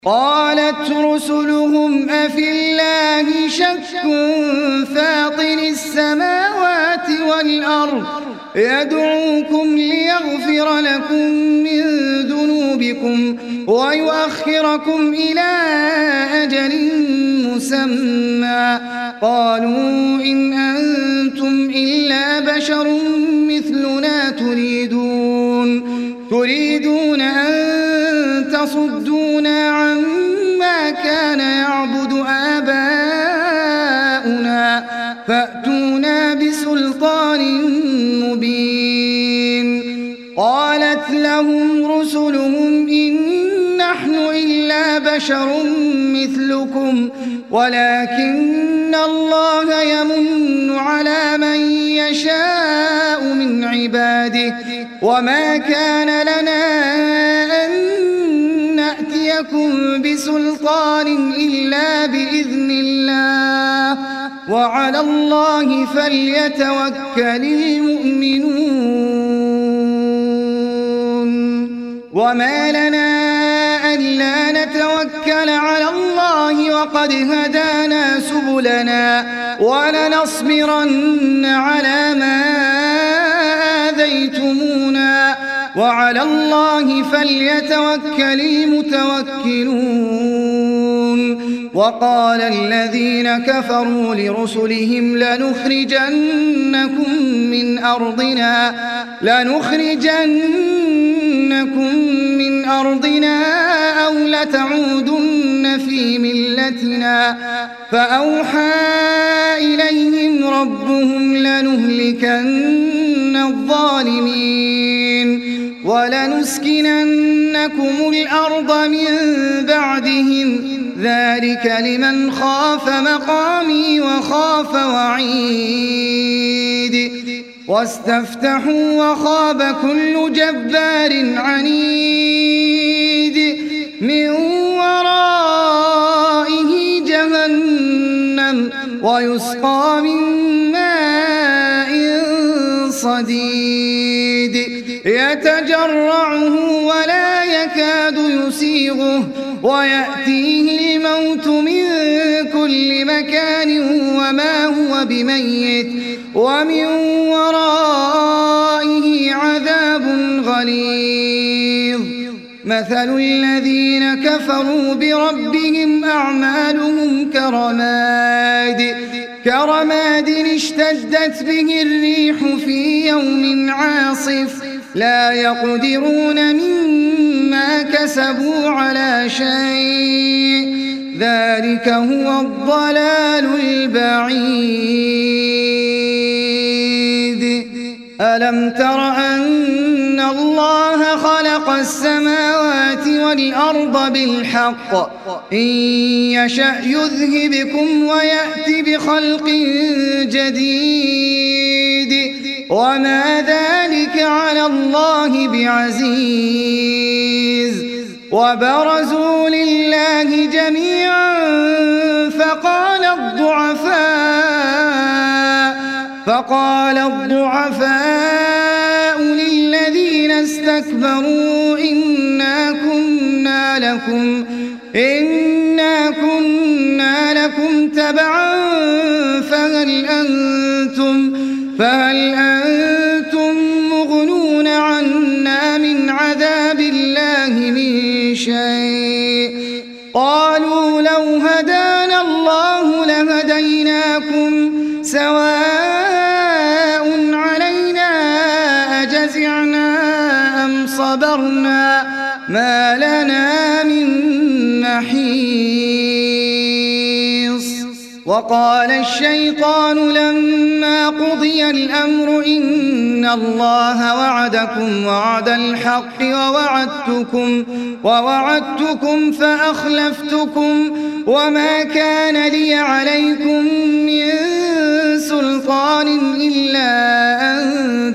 قالت رسلهم أفي الله شك فاطر السماوات والأرض يدعوكم ليغفر لكم من ذنوبكم ويؤخركم إلى أجل مسمى قالوا إن أنتم إلا بشر مثلنا تريدون أن تصدونا عما كان يعبد آباؤنا فأتونا بسلطان مبين. قالت لهم رسلهم إن نحن إلا بشر مثلكم ولكن الله يمن على من يشاء من عباده وما كان لنا أن نأتيكم بسلطان إلا بإذن الله وعلى الله فليتوكل المؤمنون. وما لنا ألا نتوكل على الله وقد هدانا سبلنا ولنصبرن على ما آذيتمونا وعلى الله فليتوكل المتوكلون. وقال الذين كفروا لرسلهم لنخرجنكم من أرضنا أو لتعودن في ملتنا فأوحى إليهم ربهم لنهلكن الظالمين ولنسكننكم الأرض من بعدهم ذلك لمن خاف مقامي وخاف وعيد. واستفتحوا وخاب كل جبار عنيد من ورائه جهنم ويسقى من ماء صديد يتجرعه ولا يكاد يسيغه ويأتيه الموت من كل مكان وما هو بميت ومن ورائه عذاب غليظ. مثل الذين كفروا بربهم أعمالهم كرماد اشتدت به الريح في يوم عاصف لا يقدرون مما كسبوا على شيء ذلك هو الضلال البعيد. ألم تر أن الله خلق السماوات والأرض بالحق إن يشأ يذهبكم ويأتي بخلق جديد وما ذلك على الله بعزيز. وبرزوا لله جميعا فقال الضعفاء للذين استكبروا إنا كنا لكم تبعا فهل أنتم مغنون عنا من عذاب الله من شيء قالوا لو هدانا الله لهديناكم سواء علينا أجزعنا أم صبرنا ما لنا من محيص. وقال الشيطان لما قضي الأمر إن الله وعدكم وعد الحق ووعدتكم فأخلفتكم وما كان لي عليكم من سلطان إلا أن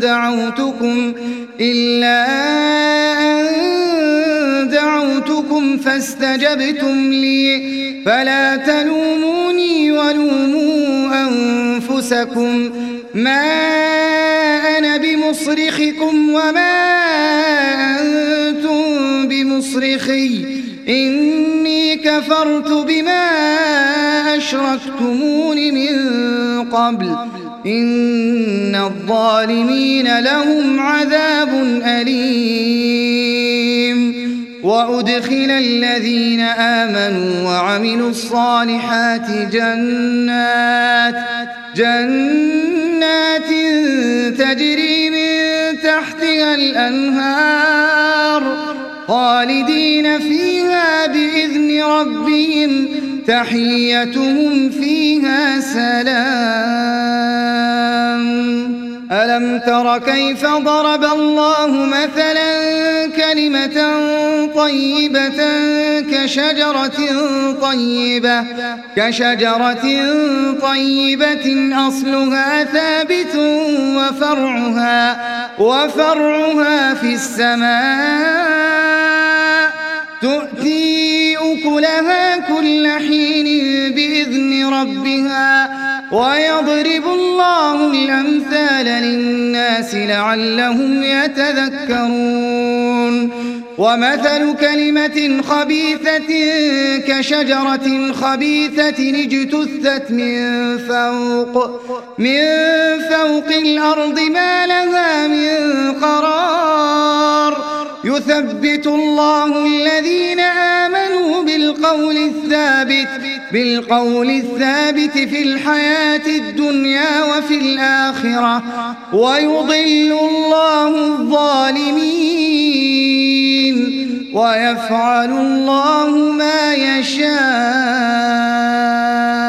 دعوتكم فاستجبتم لي فلا تلوموني ولوموا أنفسكم ما أنا بمصرخكم وما أنتم بمصرخي إني كفرت بما أشركتمون من قبل إن الظالمين لهم عذاب أليم وأدخل الذين آمنوا وعملوا الصالحات جنات تجري من تحتها الأنهار خالدين فيها بإذن ربهم تحيتهم فيها سلام ألم تر كيف ضرب الله مثلا كلمة طيبة كشجرة طيبة أصلها ثابت وفرعها في السماء تؤتي أكلها كل حين بإذن ربها ويضرب الله الأمثال للناس لعلهم يتذكرون ومثل كلمة خبيثة كشجرة خبيثة اجتثت من فوق الأرض ما لها من قرار يثبت الله الذين آمنوا بالقول الثابت في الحياة الدنيا وفي الآخرة ويضل الله الظالمين ويفعل الله ما يشاء.